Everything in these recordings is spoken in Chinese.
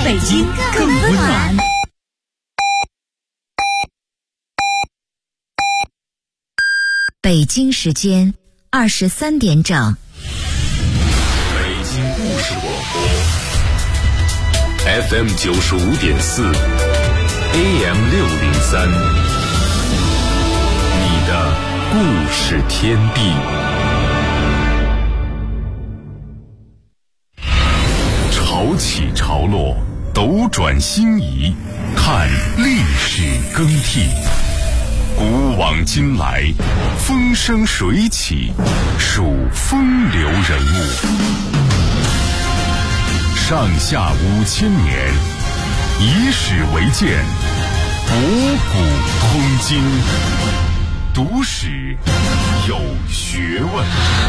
北京更温暖。 北京时间23点整。 北京故事广播 FM 95.4 AM 603，你的故事天地。潮起潮落，斗转星移，看历史更替。古往今来，风生水起，数风流人物。上下5000年，以史为鉴，博古通今，读史有学问。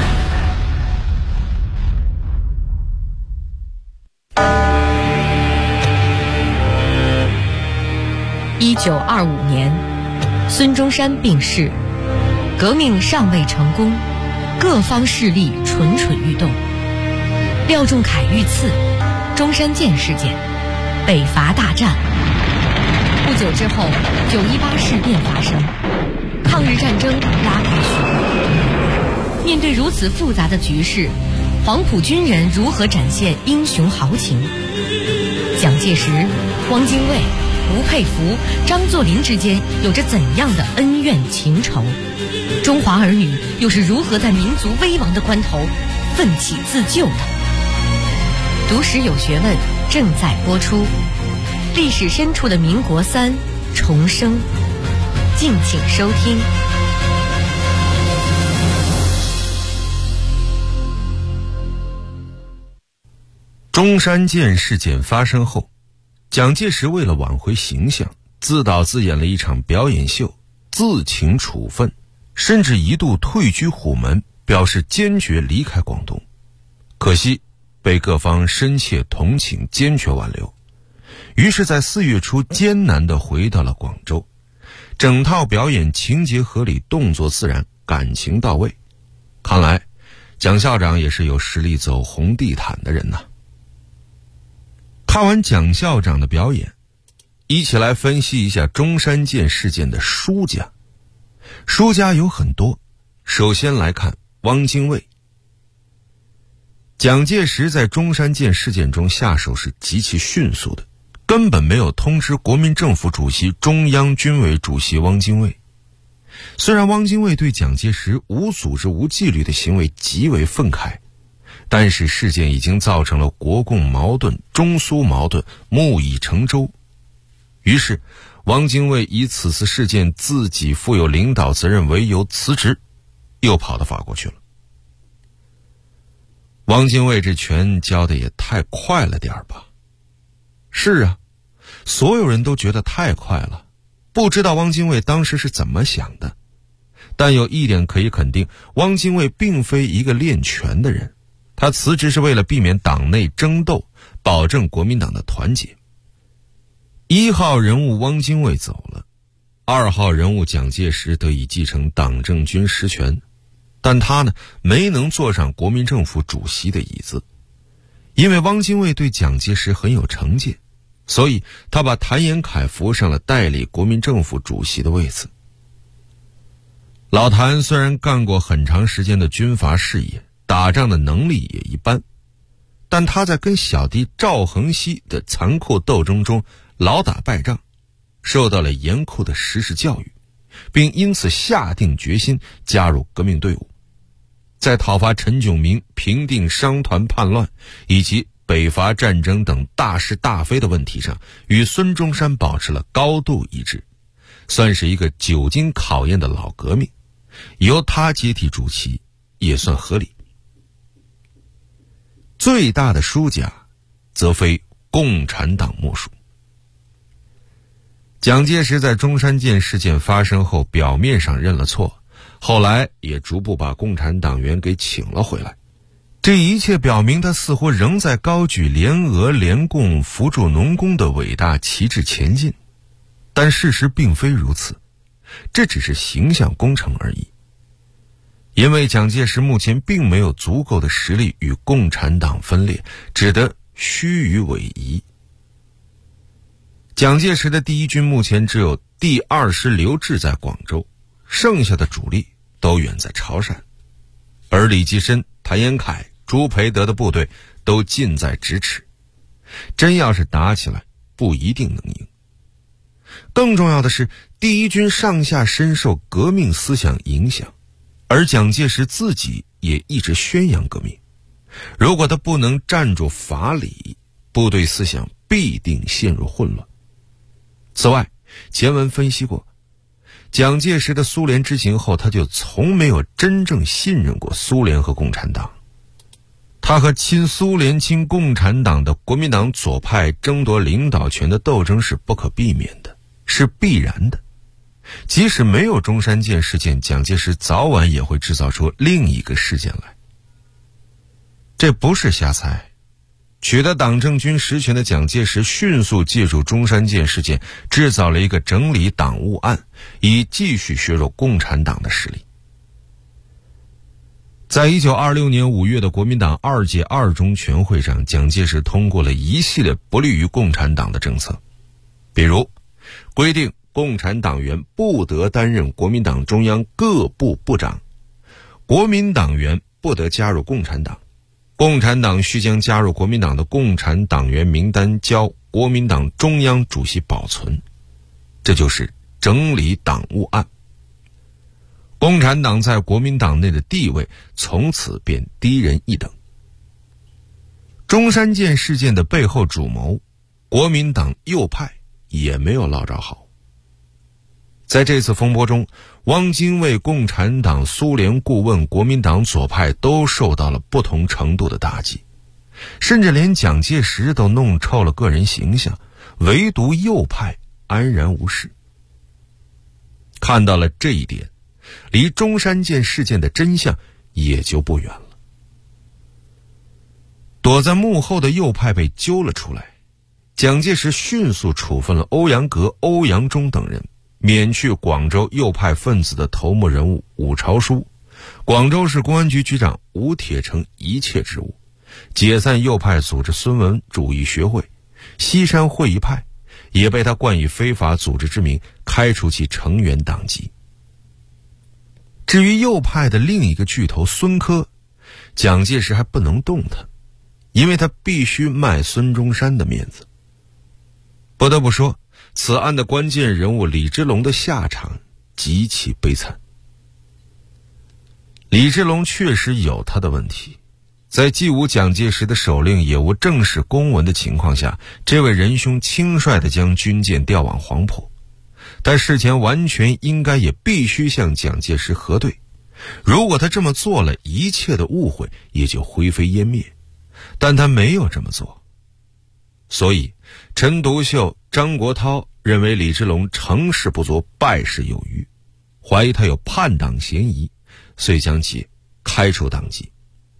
1925年，孙中山病逝，革命尚未成功，各方势力蠢蠢欲动。廖仲恺遇刺，中山舰事件，北伐大战。不久之后，918事变发生，抗日战争拉开序幕。面对如此复杂的局势，黄埔军人如何展现英雄豪情？蒋介石、汪精卫、吴佩孚、张作霖之间有着怎样的恩怨情仇？中华儿女又是如何在民族危亡的关头奋起自救的？读史有学问正在播出，历史深处的民国3重生，敬请收听。 中山舰事件发生后，蒋介石为了挽回形象，自导自演了一场表演秀，自请处分，甚至一度退居虎门，表示坚决离开广东。可惜被各方深切同情，坚决挽留，于是在4月初艰难地回到了广州。整套表演情节合理，动作自然，感情到位。看来蒋校长也是有实力走红地毯的人呐。看完蒋校长的表演，一起来分析一下中山舰事件的输家。输家有很多，首先来看汪精卫。蒋介石在中山舰事件中下手是极其迅速的，根本没有通知国民政府主席、中央军委主席汪精卫。虽然汪精卫对蒋介石无组织无纪律的行为极为愤慨，但是事件已经造成了国共矛盾、中苏矛盾，木已成舟。于是汪精卫以此次事件自己负有领导责任为由辞职，又跑到法国去了。汪精卫这拳交的也太快了点吧？是啊，所有人都觉得太快了，不知道汪精卫当时是怎么想的。但有一点可以肯定，汪精卫并非一个练拳的人，他辞职是为了避免党内争斗，保证国民党的团结。1号人物汪精卫走了，2号人物蒋介石得以继承党政军实权，但他呢，没能坐上国民政府主席的椅子。因为汪精卫对蒋介石很有成见，所以他把谭延闿扶上了代理国民政府主席的位子。老谭虽然干过很长时间的军阀事业，打仗的能力也一般，但他在跟小弟赵恒熙的残酷斗争中老打败仗，受到了严酷的实施教育，并因此下定决心加入革命队伍。在讨伐陈炯明、平定商团叛乱以及北伐战争等大是大非的问题上，与孙中山保持了高度一致，算是一个久经考验的老革命，由他接替主席也算合理。最大的输家则非共产党莫属。蒋介石在中山舰事件发生后，表面上认了错，后来也逐步把共产党员给请了回来。这一切表明他似乎仍在高举联俄联共扶助农工的伟大旗帜前进，但事实并非如此，这只是形象工程而已。因为蒋介石目前并没有足够的实力与共产党分裂，只得虚与委蛇。 蒋介石的第一军目前只有第2师刘峙在广州，剩下的主力都远在潮汕，而李济深、谭延闿、朱培德的部队都近在咫尺，真要是打起来，不一定能赢。更重要的是，第一军上下深受革命思想影响，而蒋介石自己也一直宣扬革命。如果他不能站住法理，部队思想必定陷入混乱。此外，前文分析过，蒋介石的苏联之行后，他就从没有真正信任过苏联和共产党。他和亲苏联亲共产党的国民党左派争夺领导权的斗争是不可避免的，是必然的。即使没有中山舰事件，蒋介石早晚也会制造出另一个事件来。这不是瞎猜。取得党政军实权的蒋介石迅速借助中山舰事件，制造了一个整理党务案，以继续削弱共产党的实力。在1926年5月的国民党2届2中全会上，蒋介石通过了一系列不利于共产党的政策，比如规定共产党员不得担任国民党中央各部部长，国民党员不得加入共产党，共产党须将加入国民党的共产党员名单交国民党中央主席保存。这就是整理党务案。共产党在国民党内的地位从此便低人一等。中山舰事件的背后主谋，国民党右派也没有落着好。在这次风波中，汪精卫共产党苏联顾问，国民党左派都受到了不同程度的打击，甚至连蒋介石都弄臭了个人形象，唯独右派安然无事。看到了这一点，离中山舰事件的真相也就不远了。躲在幕后的右派被揪了出来，蒋介石迅速处分了欧阳格、欧阳中等人，免去广州右派分子的头目人物伍朝枢、广州市公安局局长吴铁城一切职务，解散右派组织孙文主义学会，西山会议派也被他冠以非法组织之名，开除其成员党籍。至于右派的另一个巨头孙科，蒋介石还不能动他，因为他必须卖孙中山的面子。不得不说，此案的关键人物李之龙的下场极其悲惨。李之龙确实有他的问题，在既无蒋介石的手令也无正式公文的情况下，这位仁兄轻率地将军舰调往黄埔，但事前完全应该也必须向蒋介石核对，如果他这么做了，一切的误会也就灰飞烟灭，但他没有这么做。所以陈独秀、张国焘认为李之龙成事不足，败事有余，怀疑他有叛党嫌疑，遂将其开除党籍。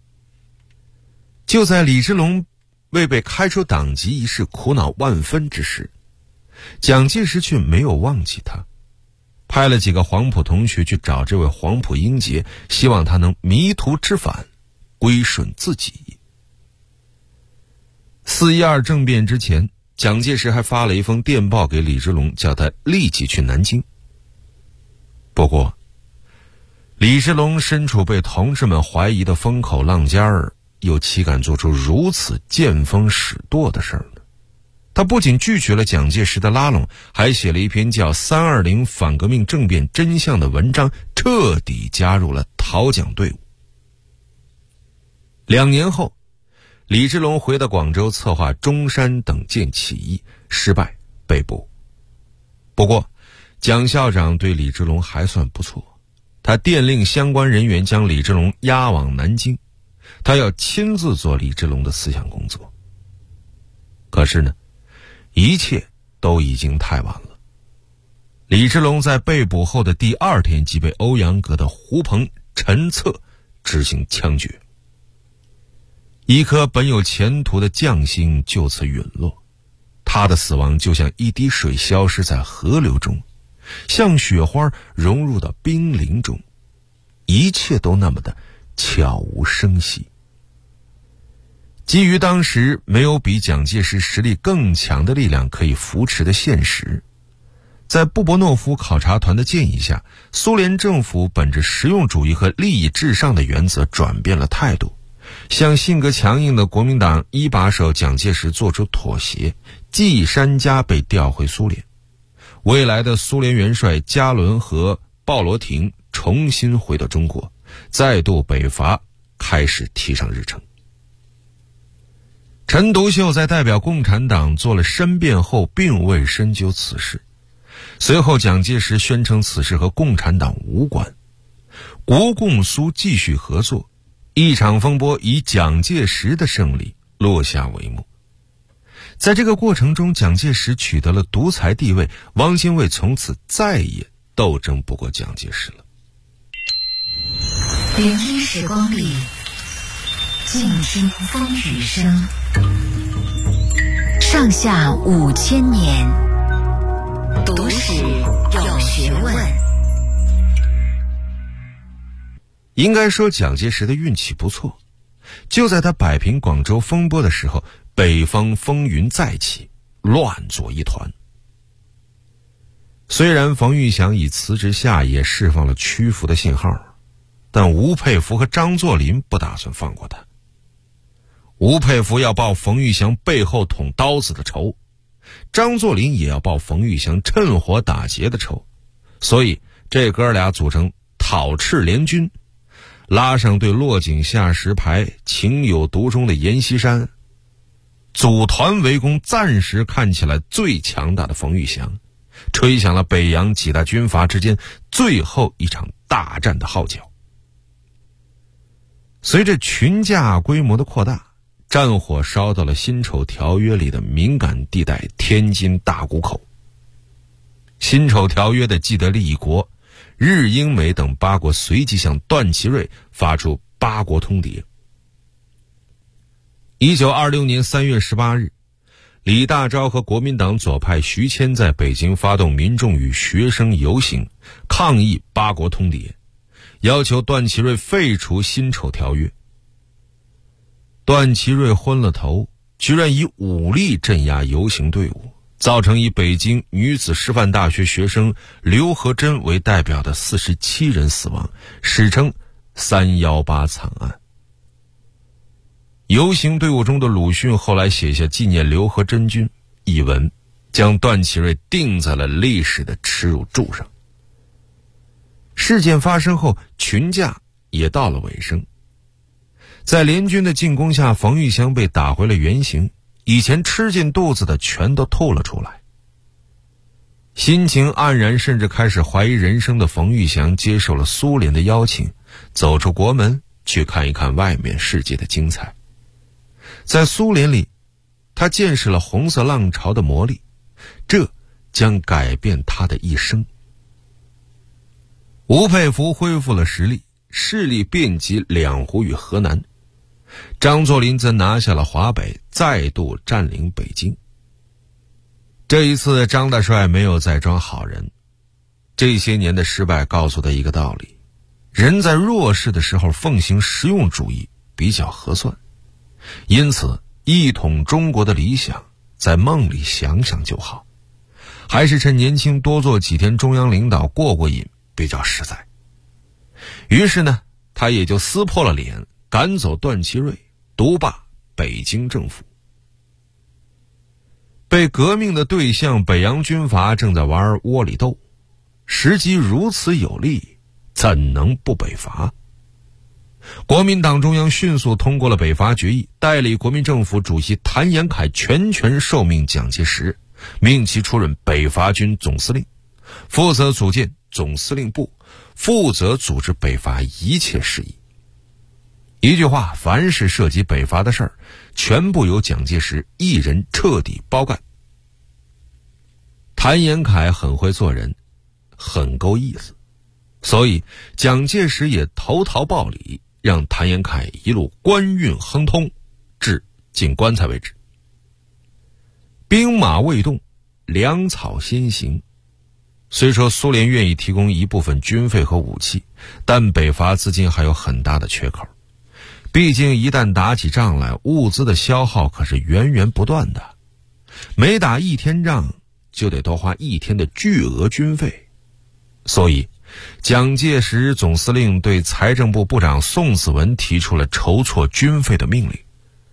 就在李之龙为被开除党籍一事苦恼万分之时，蒋介石却没有忘记他，派了几个黄埔同学去找这位黄埔英杰，希望他能迷途知返，归顺自己。4·12政变之前，蒋介石还发了一封电报给李之龙，叫他立即去南京。不过李之龙身处被同志们怀疑的风口浪尖儿，又岂敢做出如此见风使舵的事儿呢？他不仅拒绝了蒋介石的拉拢，还写了一篇叫《320反革命政变真相》的文章，彻底加入了讨蒋队伍。2年后，李之龙回到广州，策划中山等舰起义，失败被捕。不过蒋校长对李之龙还算不错，他电令相关人员将李之龙押往南京，他要亲自做李之龙的思想工作。可是呢，一切都已经太晚了。李之龙在被捕后的第2天即被欧阳格的胡鹏、陈策执行枪决，一颗本有前途的将星就此陨落。他的死亡就像一滴水消失在河流中，像雪花融入到冰凌中，一切都那么的悄无声息。 基于当时没有比蒋介石实力更强的力量可以扶持的现实，在布伯诺夫考察团的建议下，苏联政府本着实用主义和利益至上的原则转变了态度，向性格强硬的国民党一把手蒋介石做出妥协，季山家被调回苏联，未来的苏联元帅加伦和鲍罗廷重新回到中国，再度北伐开始提上日程。陈独秀在代表共产党做了申辩后并未深究此事，随后蒋介石宣称此事和共产党无关，国共苏继续合作，一场风波以蒋介石的胜利落下帷幕。在这个过程中，蒋介石取得了独裁地位，汪精卫从此再也斗争不过蒋介石了。 聆听时光里，静听风雨声，上下5000年，读史有学问。 应该说蒋介石的运气不错，就在他摆平广州风波的时候，北方风云再起，乱作一团。虽然冯玉祥已辞职下野，释放了屈服的信号，但吴佩孚和张作霖不打算放过他。吴佩孚要报冯玉祥背后捅刀子的仇，张作霖也要报冯玉祥趁火打劫的仇，所以这哥俩组成讨赤联军，拉上对落井下石牌情有独钟的阎锡山，组团围攻暂时看起来最强大的冯玉祥，吹响了北洋几大军阀之间最后一场大战的号角。随着群架规模的扩大，战火烧到了辛丑条约里的敏感地带天津大沽口。辛丑条约的既得利益国日英美等8国随即向段祺瑞发出8国通牒。1926年3月18日，李大钊和国民党左派徐谦在北京发动民众与学生游行，抗议8国通牒，要求段祺瑞废除辛丑条约。段祺瑞昏了头，居然以武力镇压游行队伍，造成以北京女子师范大学学生刘和珍为代表的47人死亡，史称318惨案。游行队伍中的鲁迅后来写下纪念刘和珍君一文，将段祺瑞钉在了历史的耻辱柱上。事件发生后，群架也到了尾声。在联军的进攻下，冯玉祥被打回了原形，以前吃进肚子的全都吐了出来。心情黯然甚至开始怀疑人生的冯玉祥接受了苏联的邀请，走出国门去看一看外面世界的精彩。在苏联里，他见识了红色浪潮的魔力，这将改变他的一生。吴佩孚恢复了实力，势力遍及两湖与河南。张作霖则拿下了华北，再度占领北京。这一次张大帅没有再装好人，这些年的失败告诉他一个道理：人在弱势的时候奉行实用主义比较合算。因此一统中国的理想在梦里想想就好，还是趁年轻多做几天中央领导过过瘾比较实在。于是呢，他也就撕破了脸，赶走段祺瑞，独霸北京政府。被革命的对象北洋军阀正在玩窝里斗，时机如此有利，怎能不北伐？国民党中央迅速通过了北伐决议，代理国民政府主席谭延闿全权受命蒋介石，命其出任北伐军总司令，负责组建总司令部，负责组织北伐一切事宜。一句话，凡是涉及北伐的事儿，全部由蒋介石一人彻底包干。谭延闿很会做人，很够意思，所以蒋介石也投桃报李，让谭延闿一路官运亨通，至进棺材为止。兵马未动，粮草先行。虽说苏联愿意提供一部分军费和武器，但北伐资金还有很大的缺口。 毕竟一旦打起仗来，物资的消耗可是源源不断的，每打一天仗就得多花一天的巨额军费。所以蒋介石总司令对财政部部长宋子文提出了筹措军费的命令。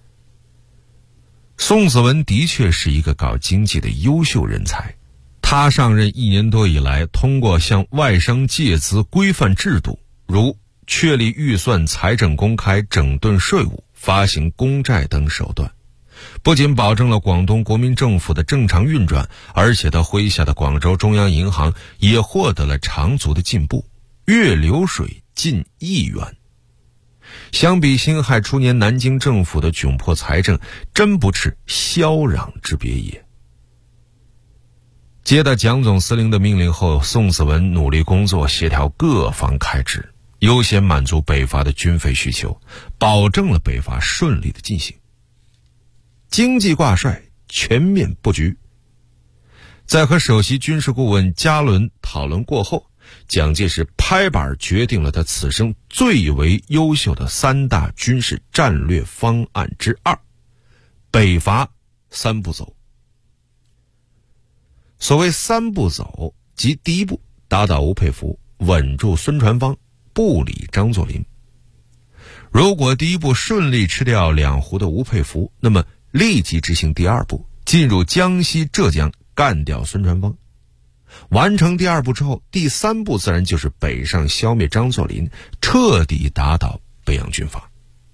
宋子文的确是一个搞经济的优秀人才，他上任1年多以来，通过向外商借资规范制度，如确立预算财政公开、整顿税务、发行公债等手段，不仅保证了广东国民政府的正常运转，而且他麾下的广州中央银行也获得了长足的进步，月流水近1亿元。相比辛亥初年南京政府的窘迫财政，真不啻萧壤之别也。接到蒋总司令的命令后，宋子文努力工作，协调各方开支，优先满足北伐的军费需求，保证了北伐顺利的进行。经济挂帅，全面布局。在和首席军事顾问加伦讨论过后，蒋介石拍板决定了他此生最为优秀的3大军事战略方案之2：北伐3步走。所谓3步走，即第一步打倒吴佩孚，稳住孙传芳，不理张作霖。如果第一步顺利吃掉2湖的吴佩孚，那么立即执行第2步，进入江西浙江干掉孙传芳。完成第2步之后，第3步自然就是北上消灭张作霖，彻底打倒北洋军阀。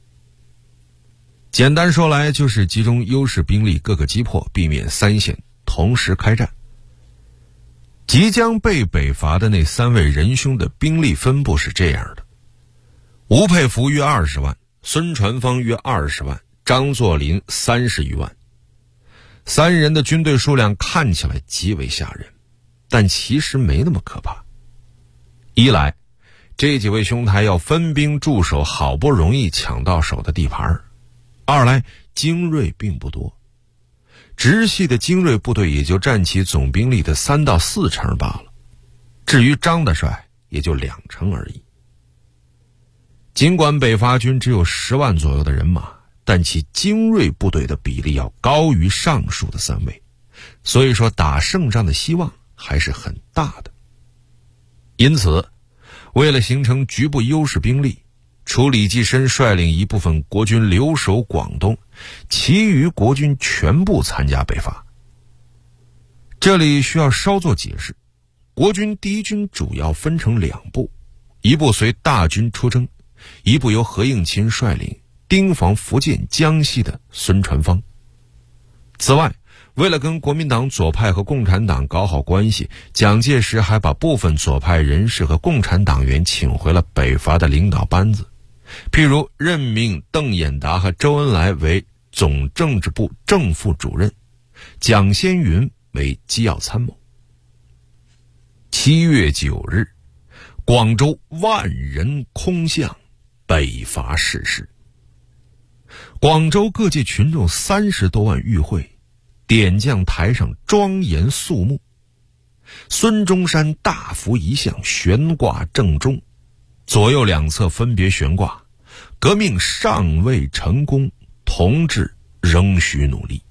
简单说来，就是集中优势兵力各个击破，避免3线同时开战。即将被北伐的那3位仁兄的兵力分布是这样的：吴佩孚约20万，孙传芳约20万，张作霖30余万。3人的军队数量看起来极为吓人，但其实没那么可怕。一来，这几位兄台要分兵驻守好不容易抢到手的地盘；二来，精锐并不多，直系的精锐部队也就占其总兵力的3到4成罢了。至于张大帅，也就2成而已。尽管北伐军只有10万左右的人马，但其精锐部队的比例要高于上述的3位，所以说打胜仗的希望还是很大的。因此，为了形成局部优势兵力，除李济深率领一部分国军留守广东，其余国军全部参加北伐。这里需要稍作解释，国军第一军主要分成2部，一部随大军出征，一部由何应钦率领，盯防福建、江西的孙传芳。此外，为了跟国民党左派和共产党搞好关系，蒋介石还把部分左派人士和共产党员请回了北伐的领导班子，譬如任命邓演达和周恩来为总政治部正副主任，蒋先云为机要参谋。7月9日，广州万人空巷，北伐誓师。广州各界群众30多万与会，点将台上庄严肃穆，孙中山大幅遗像悬挂正中，左右2侧分别悬挂革命尚未成功，同志仍需努力。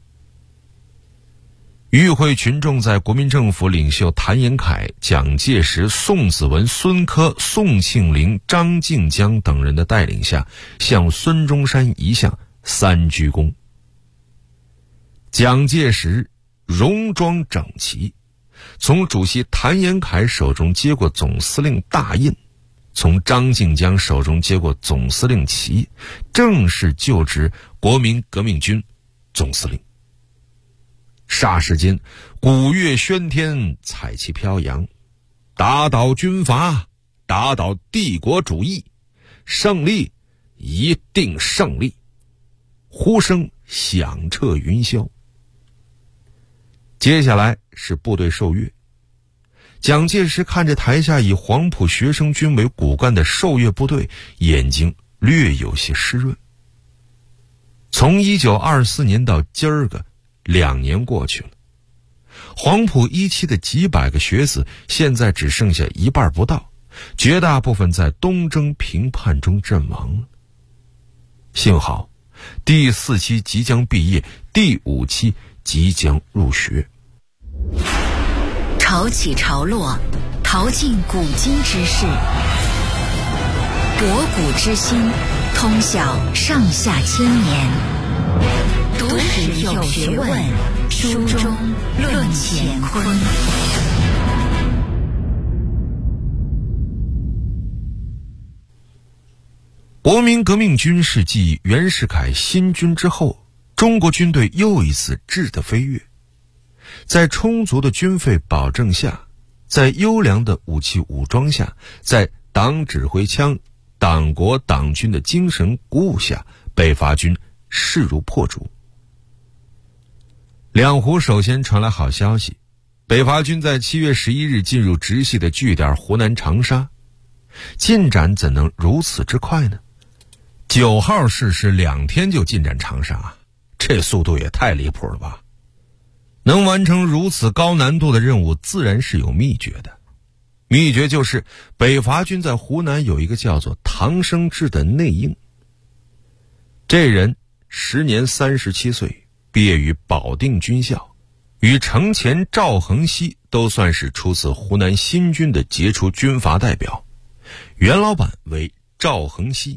与会群众在国民政府领袖谭延闿、蒋介石、宋子文、孙科、宋庆龄、张静江等人的带领下，向孙中山遗像3鞠躬。蒋介石戎装整齐，从主席谭延闿手中接过总司令大印，从张静江手中接过总司令旗，正式就职国民革命军总司令。霎时间，鼓乐喧天，彩旗飘扬，打倒军阀，打倒帝国主义，胜利，一定胜利！呼声响彻云霄。接下来是部队受阅。蒋介石看着台下以黄埔学生军为骨干的受阅部队，眼睛略有些湿润。从1924年到今儿个2年过去了，黄埔一期的几百个学子现在只剩下一半不到，绝大部分在东征平叛中阵亡了。 幸好第4期即将毕业，第5期即将入学。 潮起潮落，淘尽古今之事，博古之心，通晓上下千年。读史有学问，书中论乾坤。 国民革命军是继袁世凯新军之后，中国军队又一次质的飞跃。在充足的军费保证下，在优良的武器武装下，在党指挥枪、党国党军的精神鼓舞下，北伐军势如破竹。两湖首先传来好消息，北伐军在7月11日进入直系的据点湖南长沙。进展怎能如此之快呢？9号逝世2天就进展长沙，这速度也太离谱了吧！能完成如此高难度的任务，自然是有秘诀的。秘诀就是北伐军在湖南有一个叫做唐生智的内应。这人时年37岁，毕业于保定军校，与程潜、赵恒熙都算是出自湖南新军的杰出军阀代表。袁老板为赵恒熙。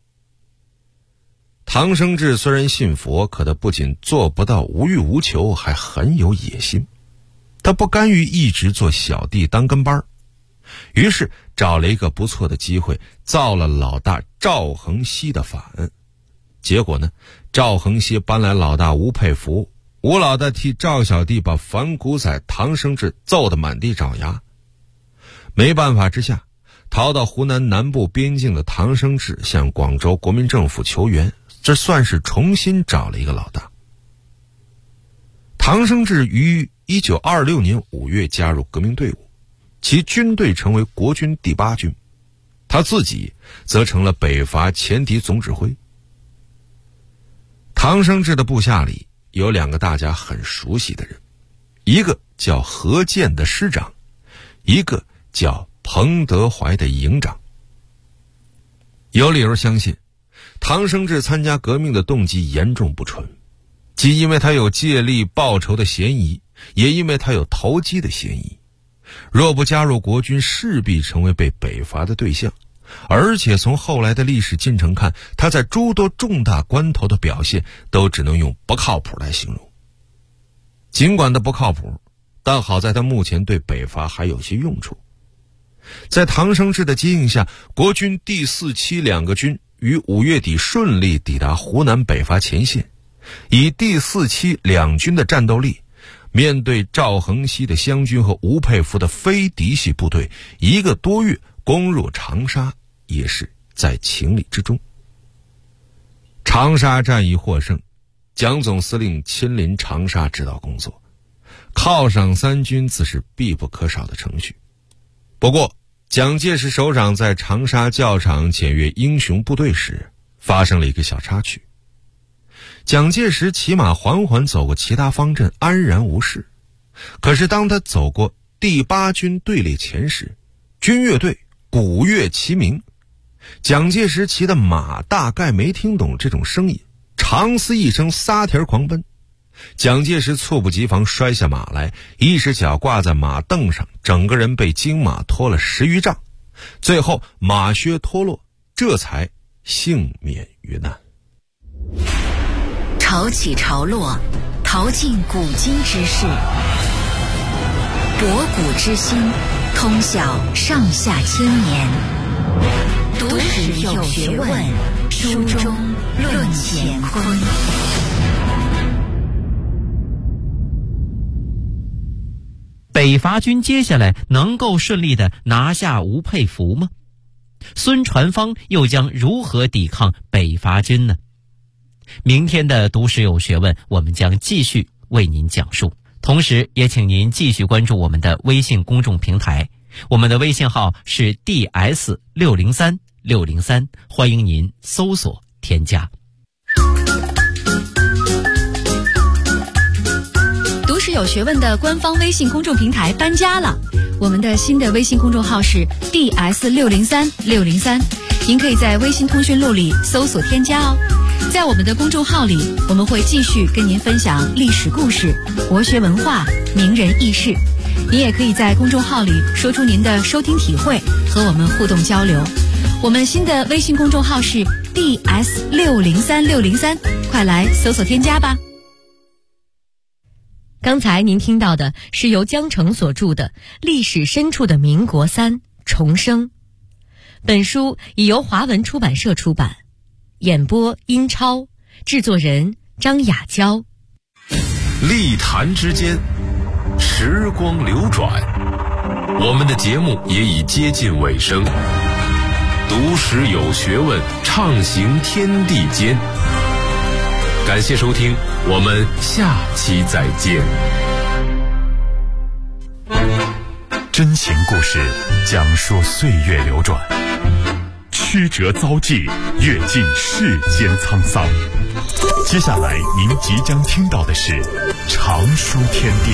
唐生智虽然信佛，可他不仅做不到无欲无求，还很有野心。他不甘于一直做小弟当跟班，于是找了一个不错的机会，造了老大赵恒熙的反。结果呢，赵恒熙搬来老大吴佩孚，吴老大替赵小弟把反骨仔唐生智揍得满地找牙。没办法之下，逃到湖南南部边境的唐生智向广州国民政府求援，这算是重新找了一个老大。唐生智于1926年5月加入革命队伍，其军队成为国军第8军，他自己则成了北伐前敌总指挥。唐生智的部下里有2个大家很熟悉的人，一个叫何健的师长，一个叫彭德怀的营长。有理由相信唐生智参加革命的动机严重不纯，既因为他有借力报仇的嫌疑，也因为他有投机的嫌疑。若不加入国军，势必成为被北伐的对象。而且从后来的历史进程看，他在诸多重大关头的表现都只能用不靠谱来形容。尽管他不靠谱，但好在他目前对北伐还有些用处。在唐生智的接应下，国军第4期2个军于5月底顺利抵达湖南北伐前线。以第4期2军的战斗力，面对赵恒熙的湘军和吴佩孚的非嫡系部队，1个多月攻入长沙也是在情理之中。长沙战役获胜，蒋总司令亲临长沙指导工作，犒赏3军自是必不可少的程序。不过蒋介石首长在长沙教场检阅英雄部队时，发生了一个小插曲。蒋介石骑马缓缓走过其他方阵，安然无事。可是当他走过第8军队列前时，军乐队鼓乐齐鸣。蒋介石骑的马大概没听懂这种声音，长嘶一声撒蹄狂奔。蒋介石猝不及防摔下马来，一只脚挂在马凳上，整个人被金马拖了10余丈，最后马靴脱落，这才幸免于难。 潮起潮落，淘尽古今之事，博古之心，通晓上下千年。读史有学问，书中论乾坤。 北伐军接下来能够顺利地拿下吴佩孚吗？孙传芳又将如何抵抗北伐军呢？明天的读史有学问，我们将继续为您讲述。同时也请您继续关注我们的微信公众平台，我们的微信号是 DS603603，欢迎您搜索添加。 读史有学问的官方微信公众平台搬家了，我们的新的微信公众号是 DS603603，您可以在微信通讯录里搜索添加哦。 在我们的公众号里，我们会继续跟您分享历史故事、国学文化、名人轶事。您也可以在公众号里说出您的收听体会，和我们互动交流。我们新的微信公众号是 DS603603，快来搜索添加吧。 刚才您听到的是由江澄所著的《历史深处的民国3重生》，本书已由华文出版社出版，演播殷超，制作人张雅娇。 历坛之间，时光流转，我们的节目也已接近尾声。读史有学问，畅行天地间。感谢收听，我们下期再见。 真情故事讲述岁月流转，曲折遭际，阅尽世间沧桑。接下来您即将听到的是常书天地。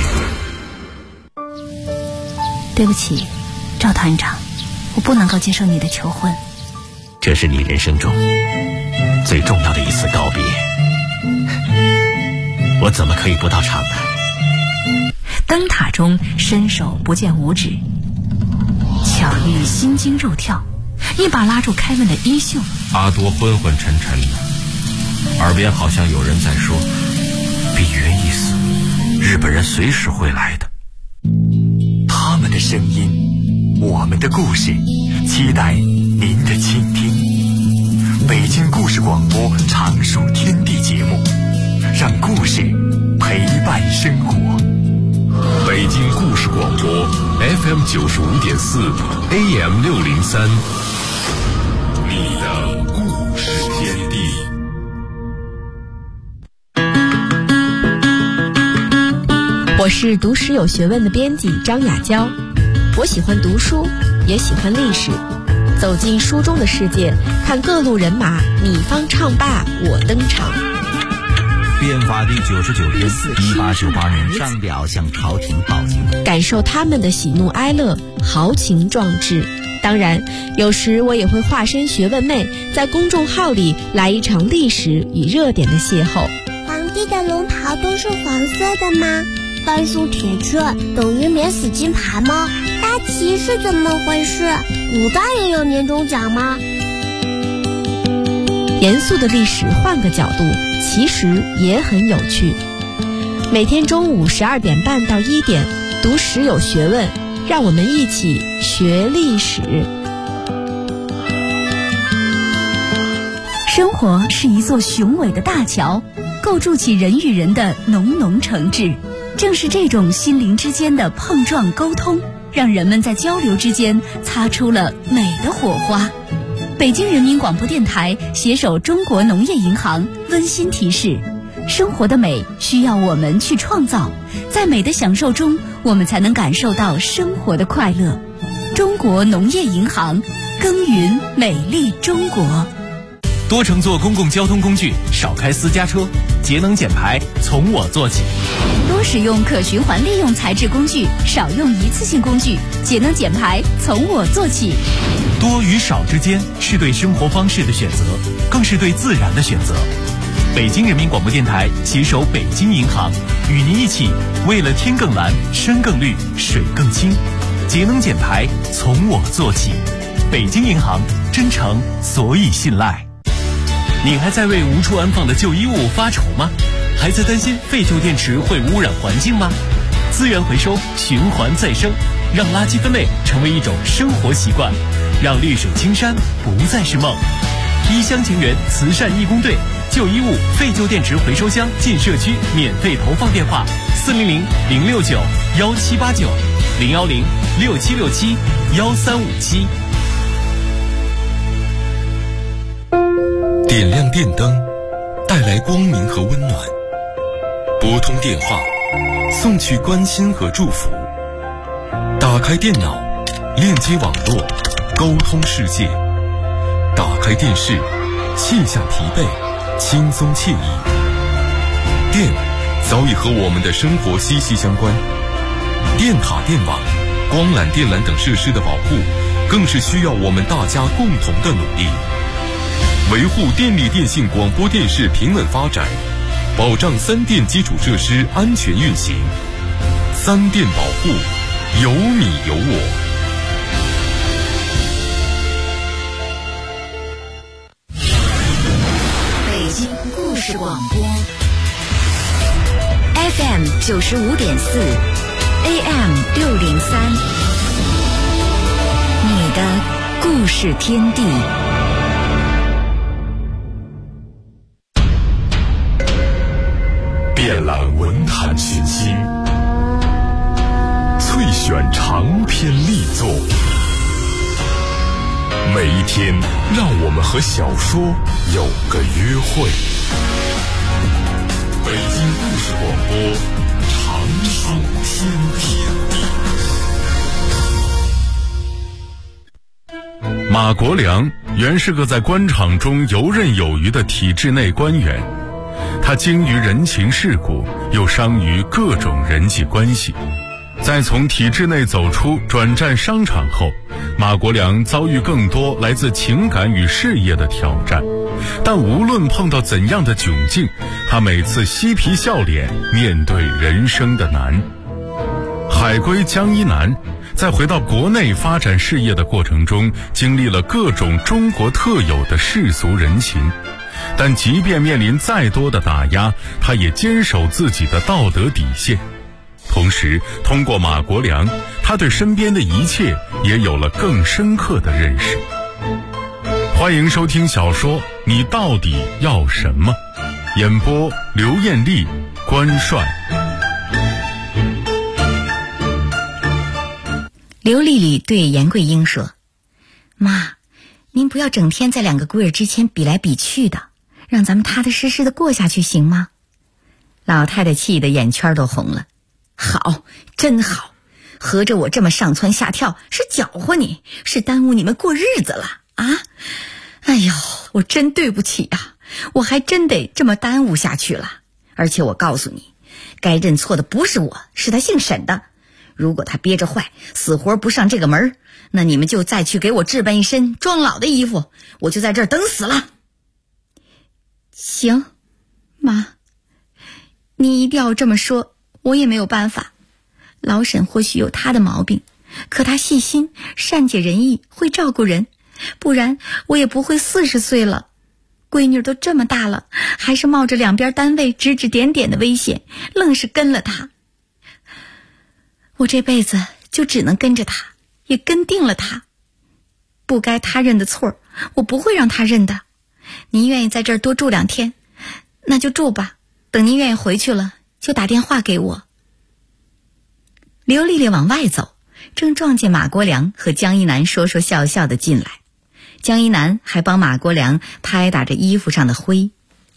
对不起，赵团长，我不能够接受你的求婚。 这是你人生中最重要的一次告别，我怎么可以不到场呢？ 灯塔中伸手不见五指，巧遇心惊肉跳，一把拉住凯文的衣袖。 阿多昏昏沉沉的，耳边好像有人在说：比约一死，日本人随时会来的。 他们的声音，我们的故事，期待您的倾听。北京故事广播常书天地节目，让故事陪伴生活。 北京故事广播 FM 95.4 AM 603，你的故事天地。 我是读史有学问的编辑张雅娇，我喜欢读书，也喜欢历史，走进书中的世界，看各路人马你方唱罢我登场。 变法第99天，1898年上表向朝廷报警， 感受他们的喜怒哀乐，豪情壮志。当然，有时我也会化身学问妹，在公众号里来一场历史与热点的邂逅。 皇帝的龙袍都是黄色的吗？半数铁券等于免死金牌吗？大旗是怎么回事？古代也有年终奖吗？ 严肃的历史换个角度，其实也很有趣。每天中午12点半到1点，读史有学问，让我们一起学历史。 生活是一座雄伟的大桥，构筑起人与人的浓浓诚挚。正是这种心灵之间的碰撞沟通，让人们在交流之间擦出了美的火花。北京人民广播电台携手中国农业银行温馨提示：生活的美需要我们去创造，在美的享受中，我们才能感受到生活的快乐。中国农业银行，耕耘美丽中国。 多乘坐公共交通工具，少开私家车，节能减排从我做起。 多使用可循环利用材质工具，少用一次性工具，节能减排从我做起。 多与少之间是对生活方式的选择，更是对自然的选择。北京人民广播电台携手北京银行，与您一起为了天更蓝、山更绿、水更清，节能减排从我做起。北京银行，真诚所以信赖。你还在为无处安放的旧衣物发愁吗？还在担心废旧电池会污染环境吗？资源回收，循环再生，让垃圾分类成为一种生活习惯，让绿水青山不再是梦。衣箱情缘慈善义工队，旧衣物、废旧电池回收箱进社区免费投放电话：400-069-1789，010-6767-1357。 点亮电灯，带来光明和温暖；拨通电话，送去关心和祝福；打开电脑，链接网络，沟通世界；打开电视，卸下疲惫，轻松惬意。电早已和我们的生活息息相关，电塔、电网、光缆、电缆等设施的保护，更是需要我们大家共同的努力。 维护电力电信广播电视平稳发展，保障三电基础设施安全运行。三电保护，有你有我。 北京故事广播 FM 95.4 AM 603，你的故事天地。 遍览文坛群星，萃选长篇力作。每一天，让我们和小说有个约会。北京故事广播，长寿天地。马国良原是个在官场中游刃有余的体制内官员，他精于人情世故，又商于各种人际关系。在从体制内走出转战商场后，马国良遭遇更多来自情感与事业的挑战，但无论碰到怎样的窘境，他每次嬉皮笑脸面对人生的难。海归江一南在回到国内发展事业的过程中，经历了各种中国特有的世俗人情，但即便面临再多的打压，他也坚守自己的道德底线。同时，通过马国良，他对身边的一切也有了更深刻的认识。欢迎收听小说《你到底要什么》，演播刘艳丽、关帅。 刘丽丽对严桂英说：“妈，您不要整天在两个闺儿之间比来比去的，让咱们踏踏实实的过下去行吗？”老太太气得眼圈都红了。好，真好，合着我这么上蹿下跳是搅和你，是耽误你们过日子了啊！哎呦，我真对不起啊，我还真得这么耽误下去了。而且我告诉你，该认错的不是我，是他姓沈的。如果他憋着坏，死活不上这个门，那你们就再去给我置办一身装老的衣服，我就在这儿等死了。行，妈，你一定要这么说，我也没有办法。老沈或许有他的毛病，可他细心、善解人意，会照顾人，不然我也不会40岁了。闺女都这么大了，还是冒着两边单位指指点点的危险，愣是跟了他。我这辈子就只能跟着他，也跟定了他。不该他认的错，我不会让他认的。您愿意在这儿多住2天，那就住吧。等您愿意回去了，就打电话给我。刘丽丽往外走，正撞见马国良和江一南说说笑笑的进来。江一南还帮马国良拍打着衣服上的灰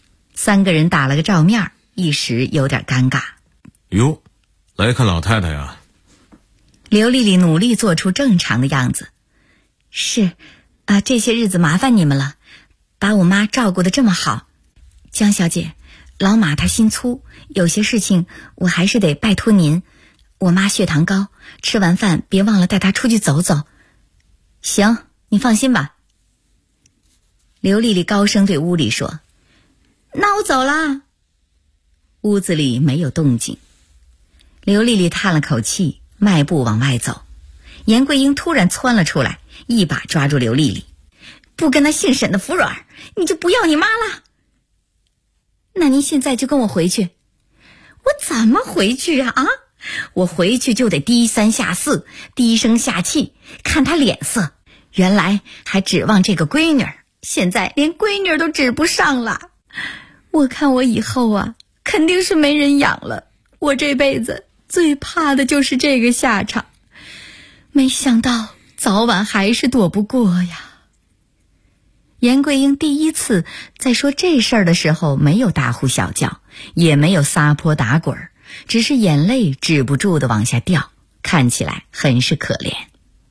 ，3个人打了个照面，一时有点尴尬。 哟，来看老太太呀。 刘丽丽努力做出正常的样子。是啊，这些日子麻烦你们了，把我妈照顾得这么好。江小姐，老马她心粗，有些事情我还是得拜托您。我妈血糖高，吃完饭别忘了带她出去走走。行，你放心吧。刘丽丽高声对屋里说：“那我走了。”屋子里没有动静。刘丽丽叹了口气，迈步往外走。严桂英突然窜了出来，一把抓住刘丽丽：“不跟那姓沈的服软，你就不要你妈了。”那您现在就跟我回去。我怎么回去啊？我回去就得低三下四，低声下气，看他脸色。原来还指望这个闺女，现在连闺女都指不上了。我看我以后啊，肯定是没人养了。我这辈子最怕的就是这个下场。没想到早晚还是躲不过呀。严桂英第一次在说这事儿的时候，没有大呼小叫，也没有撒泼打滚，只是眼泪止不住的往下掉，看起来很是可怜。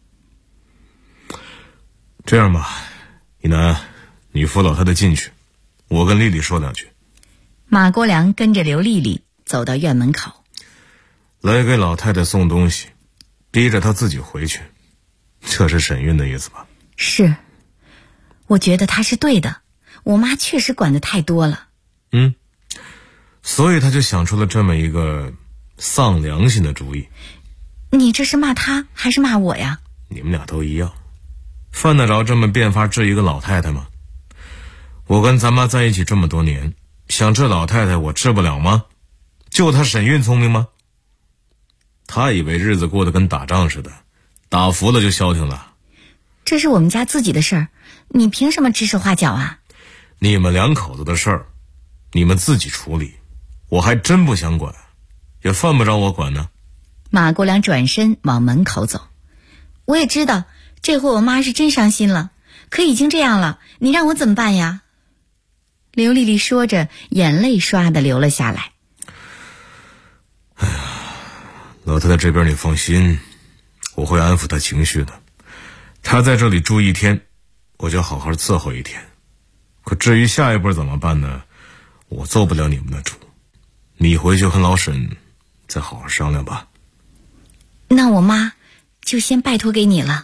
这样吧，一南，你扶老太太进去，我跟丽丽说2句。 马国良跟着刘丽丽走到院门口。 来给老太太送东西，逼着她自己回去，这是沈韵的意思吧？ 是，我觉得她是对的， 我妈确实管得太多了。 所以他就想出了这么一个丧良心的主意。 你这是骂他还是骂我呀？ 你们俩都一样，犯得着这么变法治一个老太太吗？我跟咱妈在一起这么多年，想治老太太我治不了吗？就她沈韵聪明吗？她以为日子过得跟打仗似的，打服了就消停了。 这是我们家自己的事儿，你凭什么指手画脚啊？ 你们两口子的事儿，你们自己处理，我还真不想管，也犯不着我管呢。 马国良转身往门口走。我也知道这回我妈是真伤心了，可已经这样了，你让我怎么办呀？刘丽丽说着，眼泪唰地流了下来。 哎呀，老太太这边你放心，我会安抚她情绪的。她在这里住一天，我就好好伺候一天。可至于下一步怎么办呢？我做不了你们的主，你回去和老沈再好好商量吧。 那我妈就先拜托给你了。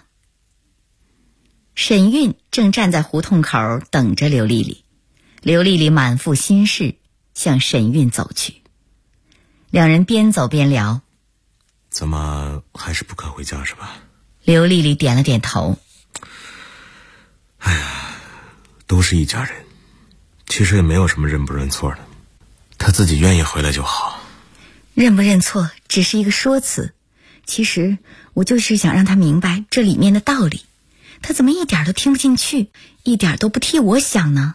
沈韵正站在胡同口等着刘丽丽，刘丽丽满腹心事向沈韵走去，两人边走边聊。 怎么还是不肯回家是吧？ 刘丽丽点了点头。 哎呀，都是一家人，其实也没有什么认不认错的，他自己愿意回来就好。 认不认错只是一个说辞，其实我就是想让他明白这里面的道理，他怎么一点都听不进去，一点都不替我想呢？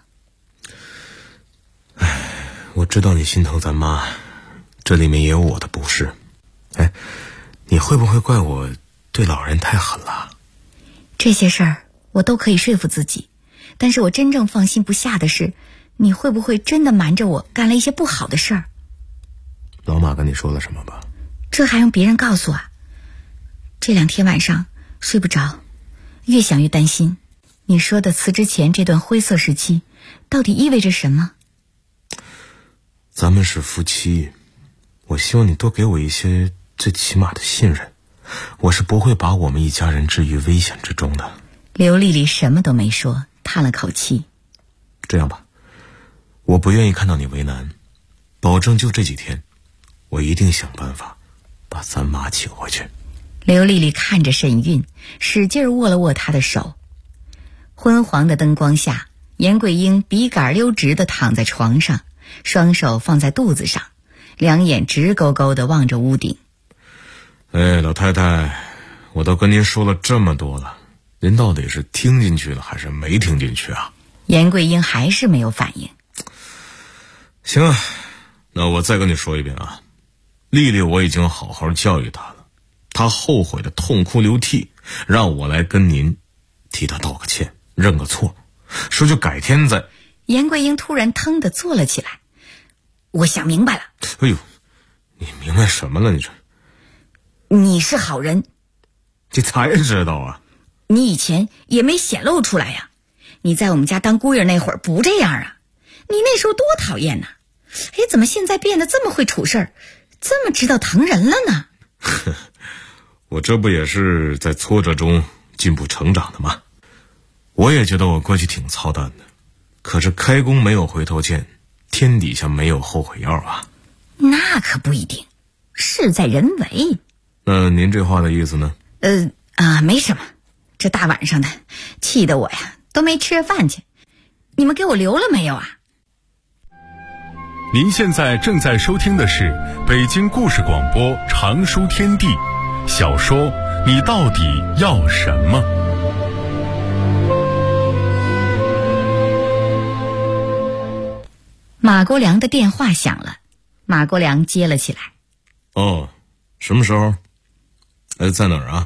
我知道你心疼咱妈，这里面也有我的不是。你会不会怪我对老人太狠了？ 这些事儿我都可以说服自己，但是我真正放心不下的是，你会不会真的瞒着我干了一些不好的事儿？ 老马跟你说了什么吧？ 这还用别人告诉啊？这2天晚上睡不着，越想越担心。你说的辞职前这段灰色时期到底意味着什么？ 咱们是夫妻，我希望你多给我一些最起码的信任，我是不会把我们一家人置于危险之中的。 刘丽丽什么都没说，叹了口气。 这样吧，我不愿意看到你为难，保证就这几天，我一定想办法把咱妈请回去。 刘丽丽看着沈韵，使劲握了握她的手。昏黄的灯光下，严桂英笔杆溜直地躺在床上，双手放在肚子上，两眼直勾勾地望着屋顶。 老太太，我都跟您说了这么多了，您到底是听进去了还是没听进去啊？ 严桂英还是没有反应。 行啊，那我再跟你说一遍啊，丽丽我已经好好教育她了，她后悔的痛哭流涕，让我来跟您替她道个歉，认个错，说就改天再。 严桂英突然腾地坐了起来。我想明白了。 哎呦，你明白什么了？你这你是好人。 你才知道啊？ 你以前也没显露出来呀。你在我们家当姑爷那会儿不这样啊，你那时候多讨厌呐！怎么现在变得这么会处事儿，这么知道疼人了呢？ 我这不也是在挫折中进步成长的吗？我也觉得我过去挺操蛋的，可是开弓没有回头箭，天底下没有后悔药啊。 那可不一定，事在人为。 那您这话的意思呢？ 没什么，这大晚上的气得我呀都没吃饭去。你们给我留了没有啊？ 您现在正在收听的是北京故事广播长书天地小说《你到底要什么》。 马国良的电话响了，马国良接了起来。 哦，什么时候？在哪儿啊？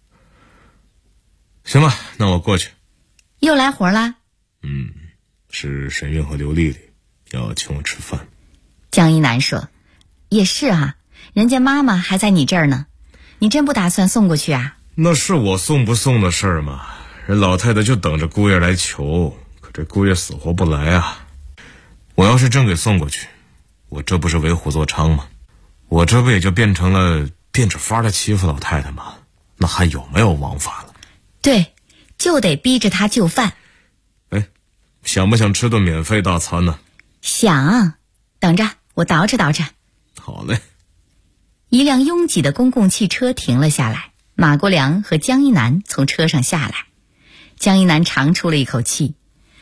行吧，那我过去。 又来活啦？ 是沈韵和刘丽丽要请我吃饭。 江一南说：也是啊，人家妈妈还在你这儿呢，你真不打算送过去啊？ 那是我送不送的事儿吗？人老太太就等着姑爷来求，可这姑爷死活不来啊。我要是真给送过去，我这不是为虎作伥吗？我这不也就变成了变着法的欺负老太太吗？那还有没有王法了？ 对，就得逼着她就范。 想不想吃顿免费大餐呢？ 想，等着，我捯饬捯饬。 好嘞。 一辆拥挤的公共汽车停了下来，马国良和江一南从车上下来。江一南长出了一口气，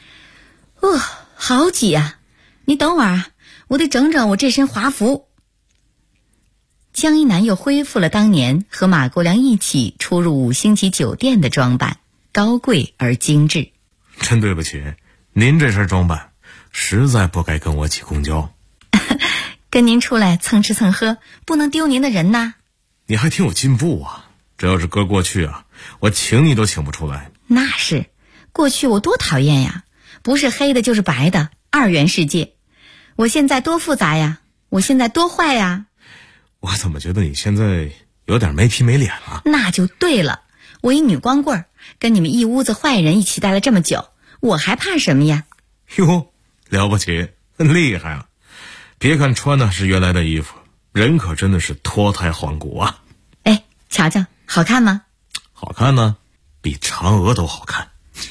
好挤啊！你等会儿啊，我得整整我这身华服。江一南又恢复了当年和马国良一起出入5星级酒店的装扮，高贵而精致。 真对不起，您这身装扮实在不该跟我挤公交。 跟您出来蹭吃蹭喝，不能丢您的人呐。 你还挺有进步啊，这要是搁过去啊，我请你都请不出来。 那是，过去我多讨厌呀，不是黑的就是白的，2元世界。我现在多复杂呀，我现在多坏呀。 我怎么觉得你现在有点没皮没脸了？ 那就对了，我一女光棍，跟你们一屋子坏人一起待了这么久，我还怕什么呀？ 哟，了不起，厉害啊！别看穿的是原来的衣服，人可真的是脱胎换骨啊！ 哎，瞧瞧，好看吗？ 好看呢，比嫦娥都好看。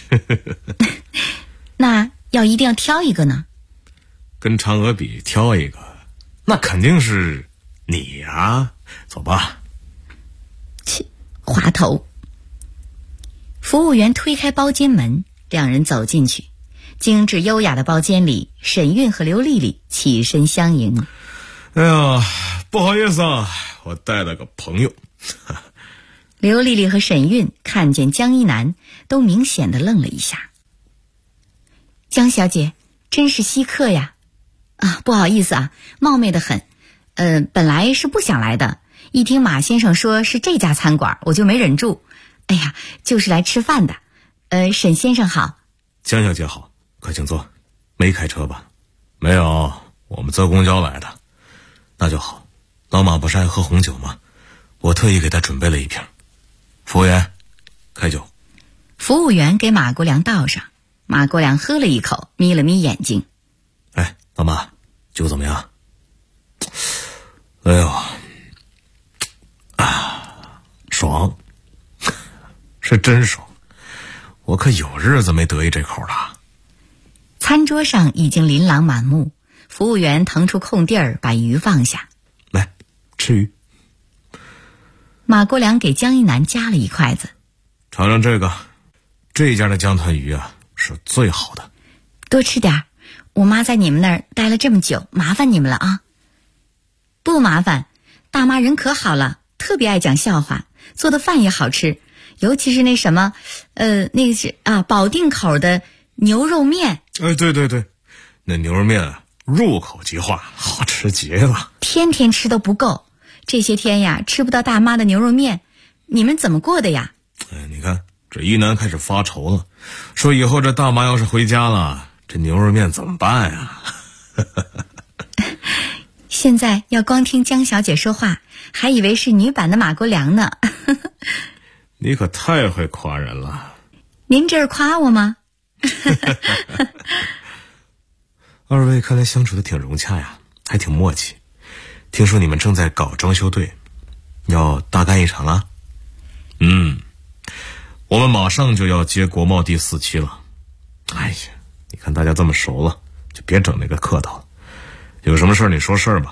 那要一定要挑一个呢？ 跟嫦娥比，挑一个，那肯定是你呀！走吧。 切，滑头。服务员推开包间门，两人走进去。精致优雅的包间里，沈韵和刘丽丽起身相迎。 哎呀，不好意思啊，我带了个朋友。 刘丽丽和沈韵看见江一南，都明显的愣了一下。江小姐，真是稀客呀！啊，不好意思啊，冒昧的很。本来是不想来的，一听马先生说是这家餐馆，我就没忍住。哎呀，就是来吃饭的。沈先生好。 江小姐好。快请坐。没开车吧？没有，我们坐公交来的。那就好。老马不是爱喝红酒吗？我特意给他准备了一瓶。服务员，开酒。 服务员给马国良倒上，马国良喝了一口，眯了眯眼睛。 哎，老马，酒怎么样？哎呦，爽，是真爽。我可有日子没得意这口了。 餐桌上已经琳琅满目，服务员腾出空地儿把鱼放下。 来，吃鱼。 马国良给江一南夹了一筷子。 尝尝这个，这家的江滩鱼啊是最好的。 多吃点，我妈在你们那儿待了这么久，麻烦你们了啊。不麻烦，大妈人可好了，特别爱讲笑话，做的饭也好吃，尤其是那什么，那个是保定口的牛肉面。 哎，对对对，那牛肉面入口即化，好吃极了。 天天吃都不够，这些天呀吃不到大妈的牛肉面，你们怎么过的呀？ 哎，你看这一南开始发愁了，说以后这大妈要是回家了，这牛肉面怎么办呀？ 现在要光听江小姐说话，还以为是女版的马国良呢。 你可太会夸人了。 您这是夸我吗？ 二位看来相处的挺融洽呀，还挺默契。听说你们正在搞装修队，要大干一场啊？我们马上就要接国贸第4期了。哎呀，你看大家这么熟了，就别整那个客套了。有什么事儿你说事儿吧。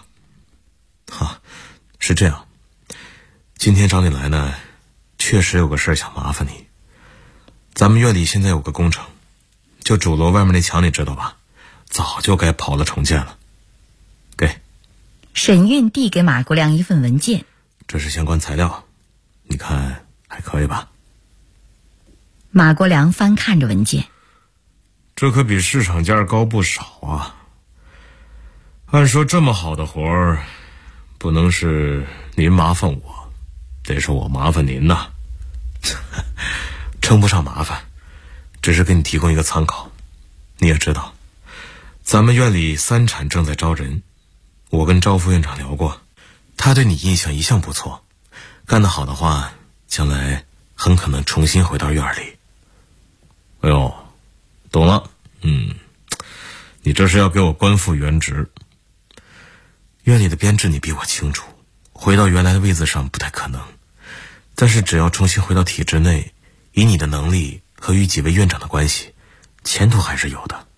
是这样，今天找你来呢，确实有个事儿想麻烦你。咱们院里现在有个工程，就主楼外面那墙你知道吧？早就该刨了重建了。给。 沈韵递给马国良一份文件。 这是相关材料，你看还可以吧？ 马国良翻看着文件。 这可比市场价高不少啊。按说这么好的活儿，不能是您麻烦我，得是我麻烦您呐。称不上麻烦，只是给你提供一个参考。你也知道，咱们院里3产正在招人，我跟赵副院长聊过，他对你印象一向不错，干得好的话，将来很可能重新回到院里。哎呦，懂了。你这是要给我官复原职。院里的编制你比我清楚，回到原来的位子上不太可能，但是只要重新回到体制内，以你的能力和与几位院长的关系，前途还是有的。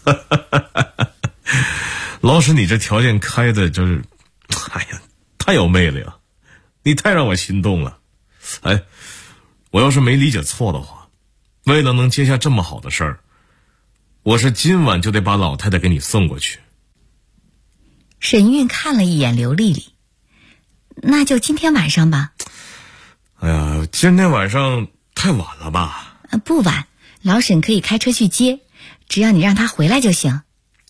老师，你这条件开的就是，哎呀，太有魅力了，你太让我心动了。哎，我要是没理解错的话，为了能接下这么好的事儿，我是今晚就得把老太太给你送过去。 沈韵看了一眼刘丽丽，那就今天晚上吧。 哎呀，今天晚上太晚了吧？ 不晚，老沈可以开车去接，只要你让他回来就行。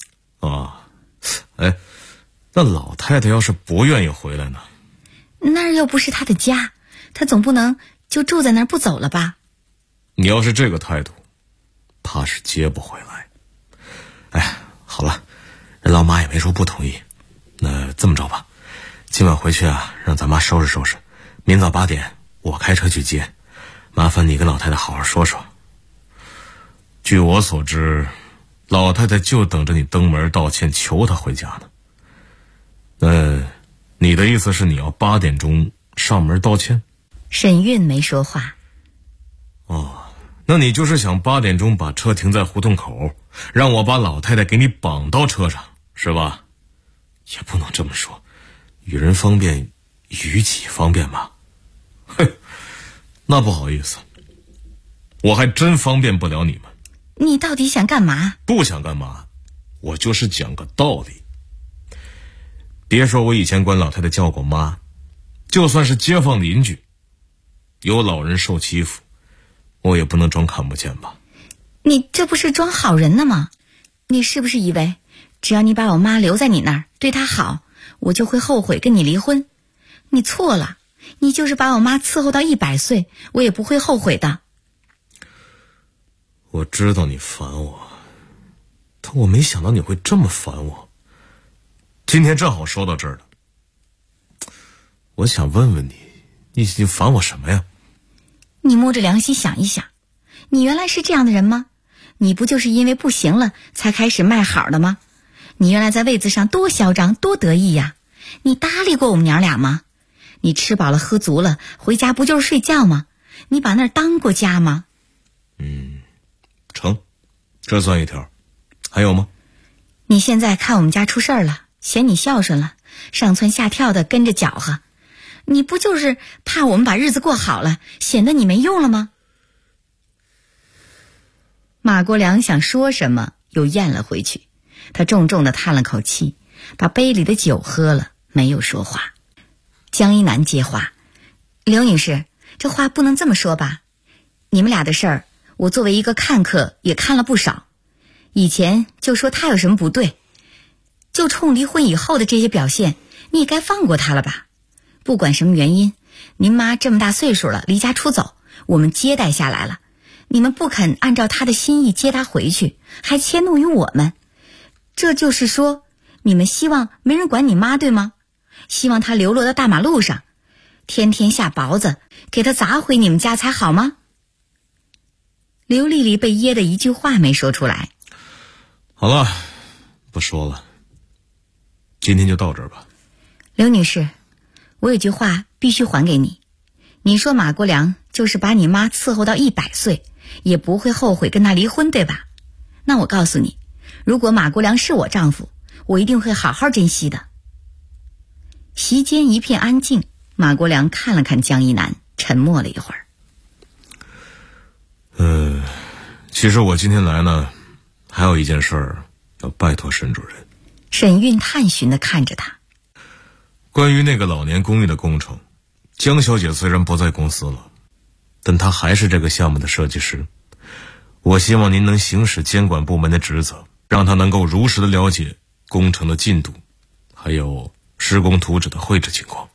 哎，那老太太要是不愿意回来呢？ 那儿又不是他的家，他总不能就住在那儿不走了吧？ 你要是这个态度，怕是接不回来。哎，好了，人老妈也没说不同意。那这么着吧，今晚回去啊，让咱妈收拾收拾，明早8点我开车去接，麻烦你跟老太太好好说说。据我所知，老太太就等着你登门道歉，求她回家呢。那你的意思是你要8点钟上门道歉？ 沈韵没说话。 那你就是想8点钟把车停在胡同口，让我把老太太给你绑到车上，是吧？也不能这么说，与人方便，与己方便吧。嘿，那不好意思，我还真方便不了你们。 你到底想干嘛？ 不想干嘛，我就是讲个道理。别说我以前管老太太叫过妈，就算是街坊邻居，有老人受欺负，我也不能装看不见吧。 你这不是装好人呢吗？你是不是以为只要你把我妈留在你那儿，对她好，我就会后悔跟你离婚？你错了，你就是把我妈伺候到100岁，我也不会后悔的。 我知道你烦我，但我没想到你会这么烦我。今天正好说到这儿了，我想问问你，你烦我什么呀？ 你摸着良心想一想，你原来是这样的人吗？你不就是因为不行了才开始卖好的吗？你原来在位子上多嚣张多得意呀！你搭理过我们娘俩吗？你吃饱了喝足了回家不就是睡觉吗？你把那儿当过家吗？ 成，这算一条。还有吗？ 你现在看我们家出事儿了，嫌你孝顺了，上蹿下跳的跟着搅和，你不就是怕我们把日子过好了，显得你没用了吗？马国良想说什么，又咽了回去。他重重地叹了口气，把杯里的酒喝了，没有说话。江一南接话：刘女士，这话不能这么说吧？你们俩的事儿，我作为一个看客也看了不少。以前就说他有什么不对，就冲离婚以后的这些表现，你也该放过他了吧？不管什么原因，您妈这么大岁数了，离家出走，我们接待下来了，你们不肯按照他的心意接他回去，还迁怒于我们，这就是说你们希望没人管你妈，对吗？希望她流落到大马路上，天天下雹子，给她砸回你们家才好吗？刘丽丽被噎得一句话没说出来。 好了，不说了，今天就到这儿吧。 刘女士，我有句话必须还给你。你说马国良就是把你妈伺候到100岁，也不会后悔跟他离婚，对吧？那我告诉你，如果马国良是我丈夫，我一定会好好珍惜的。席间一片安静，马国良看了看江一南，沉默了一会儿。 其实我今天来呢，还有一件事儿要拜托沈主任。 沈韵探寻地看着他。 关于那个老年公寓的工程，江小姐虽然不在公司了，但她还是这个项目的设计师。我希望您能行使监管部门的职责，让她能够如实的了解工程的进度，还有施工图纸的绘制情况。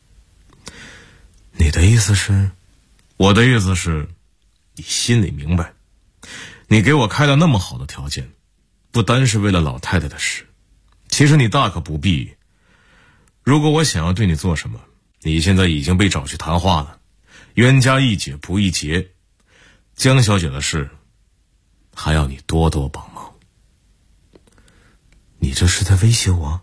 你的意思是？我的意思是，你心里明白，你给我开了那么好的条件，不单是为了老太太的事，其实你大可不必。如果我想要对你做什么，你现在已经被找去谈话了，冤家宜解不宜结。江小姐的事，还要你多多帮忙。你这是在威胁我？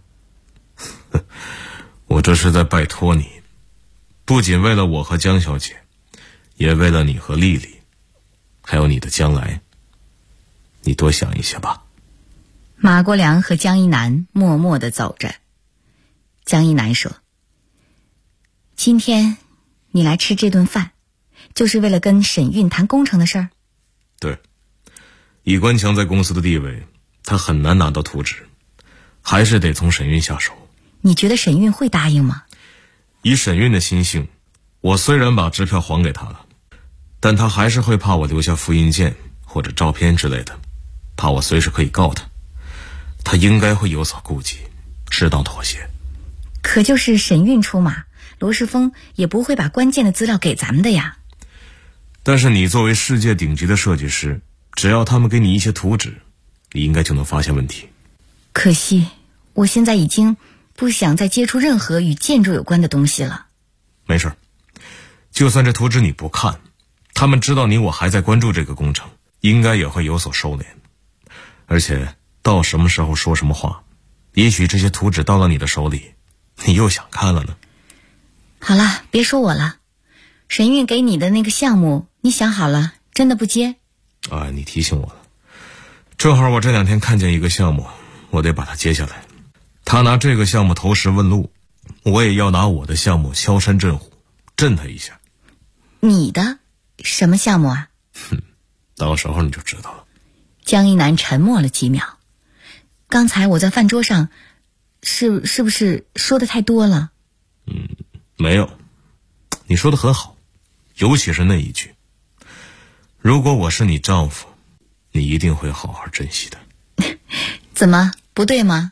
我这是在拜托你，不仅为了我和江小姐，也为了你和丽丽，还有你的将来，你多想一些吧。 马国良和江一南默默地走着。江一南说：“今天你来吃这顿饭，就是为了跟沈运谈工程的事儿？” 对，以关强在公司的地位，他很难拿到图纸，还是得从沈运下手。 你觉得沈运会答应吗？ 以沈运的心性，我虽然把支票还给他了，但他还是会怕我留下复印件或者照片之类的，怕我随时可以告他。他应该会有所顾忌，适当妥协。 可就是沈运出马，罗世峰也不会把关键的资料给咱们的呀。 但是你作为世界顶级的设计师，只要他们给你一些图纸，你应该就能发现问题。 可惜我现在已经不想再接触任何与建筑有关的东西了。 没事，就算这图纸你不看，他们知道你我还在关注这个工程，应该也会有所收敛。而且到什么时候说什么话，也许这些图纸到了你的手里，你又想看了呢。 好了，别说我了。沈运给你的那个项目，你想好了，真的不接？ 你提醒我了。正好我这2天看见一个项目，我得把它接下来。他拿这个项目投石问路，我也要拿我的项目敲山震虎，震他一下。 你的什么项目啊？ 到时候你就知道了。 江一南沉默了几秒。刚才我在饭桌上是不是说的太多了？ 没有，你说的很好，尤其是那一句，如果我是你丈夫，你一定会好好珍惜的。 怎么不对吗？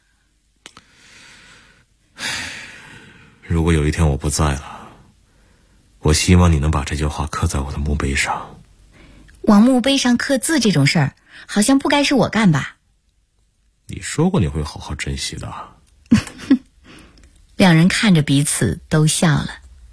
如果有一天我不在了，我希望你能把这句话刻在我的墓碑上。 往墓碑上刻字这种事儿，好像不该是我干吧？ 你说过你会好好珍惜的。 两人看着彼此都笑了。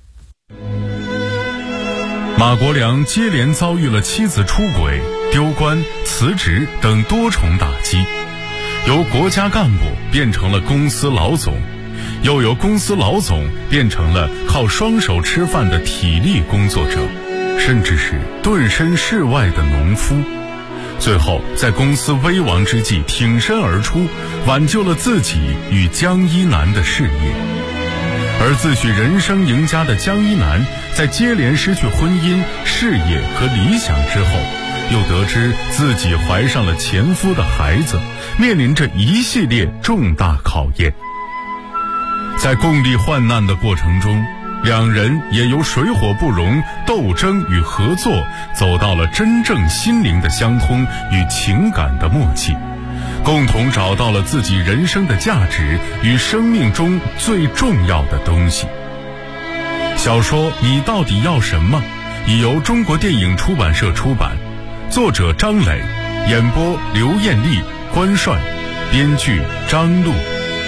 马国良接连遭遇了妻子出轨、丢官、辞职等多重打击，由国家干部变成了公司老总，又由公司老总变成了靠双手吃饭的体力工作者，甚至是顿身事外的农夫。最后在公司危亡之际挺身而出，挽救了自己与江一南的事业。而自诩人生赢家的江一南，在接连失去婚姻、事业和理想之后，又得知自己怀上了前夫的孩子，面临着一系列重大考验。在共历患难的过程中，两人也由水火不容、斗争与合作，走到了真正心灵的相通与情感的默契，共同找到了自己人生的价值与生命中最重要的东西。小说《你到底要什么》已由中国电影出版社出版，作者张磊，演播刘艳丽、关帅，编剧张璐。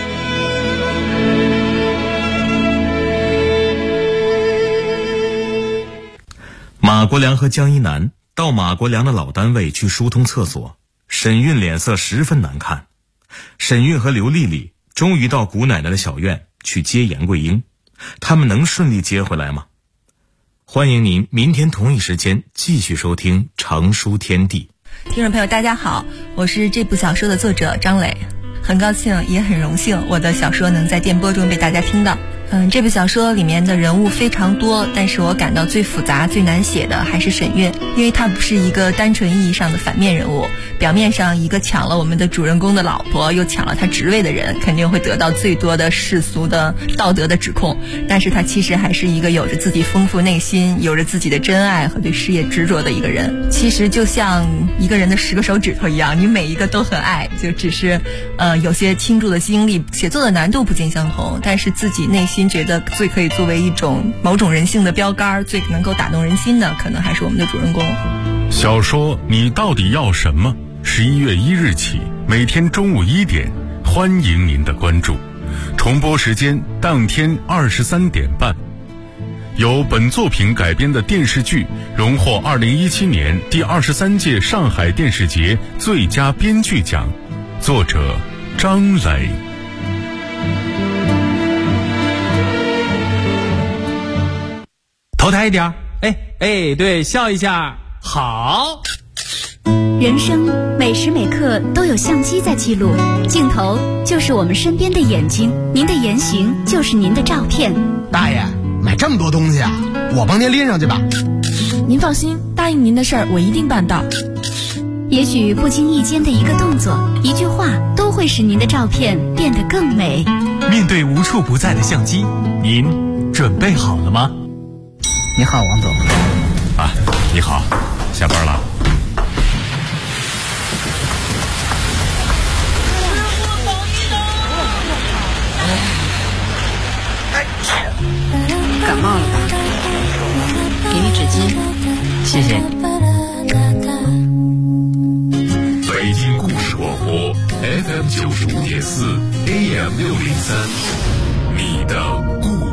马国良和江一南到马国良的老单位去疏通厕所，沈运脸色十分难看。沈运和刘丽丽终于到谷奶奶的小院去接严桂英，他们能顺利接回来吗？欢迎您明天同一时间继续收听《长书天地》。 听众朋友大家好，我是这部小说的作者张磊，很高兴也很荣幸我的小说能在电波中被大家听到。这部小说里面的人物非常多，但是我感到最复杂最难写的还是沈运，因为他不是一个单纯意义上的反面人物，表面上一个抢了我们的主人公的老婆又抢了他职位的人，肯定会得到最多的世俗的道德的指控，但是他其实还是一个有着自己丰富内心、有着自己的真爱和对事业执着的一个人。其实就像一个人的10个手指头一样，你每一个都很爱，就只是有些倾注的精力，写作的难度不尽相同，但是自己内心觉得最可以作为一种某种人性的标杆，最能够打动人心的，可能还是我们的主人公。 小说《你到底要什么》11月1日起，每天中午1点，欢迎您的关注。重播时间当天23点半。由本作品改编的电视剧荣获2017年第23届上海电视节最佳编剧奖，作者张磊。 头抬一点，哎，对，笑一下，好。 人生每时每刻都有相机在记录，镜头就是我们身边的眼睛，您的言行就是您的照片。 大爷，买这么多东西啊，我帮您拎上去吧。 您放心，答应您的事儿我一定办到。 也许不经意间的一个动作、一句话，都会使您的照片变得更美。 面对无处不在的相机，您准备好了吗？ 你好，王总。 啊，你好，下班了。 感冒了吧？给你纸巾，谢谢。 北京故事广播 FM 95.4 AM 603，你的故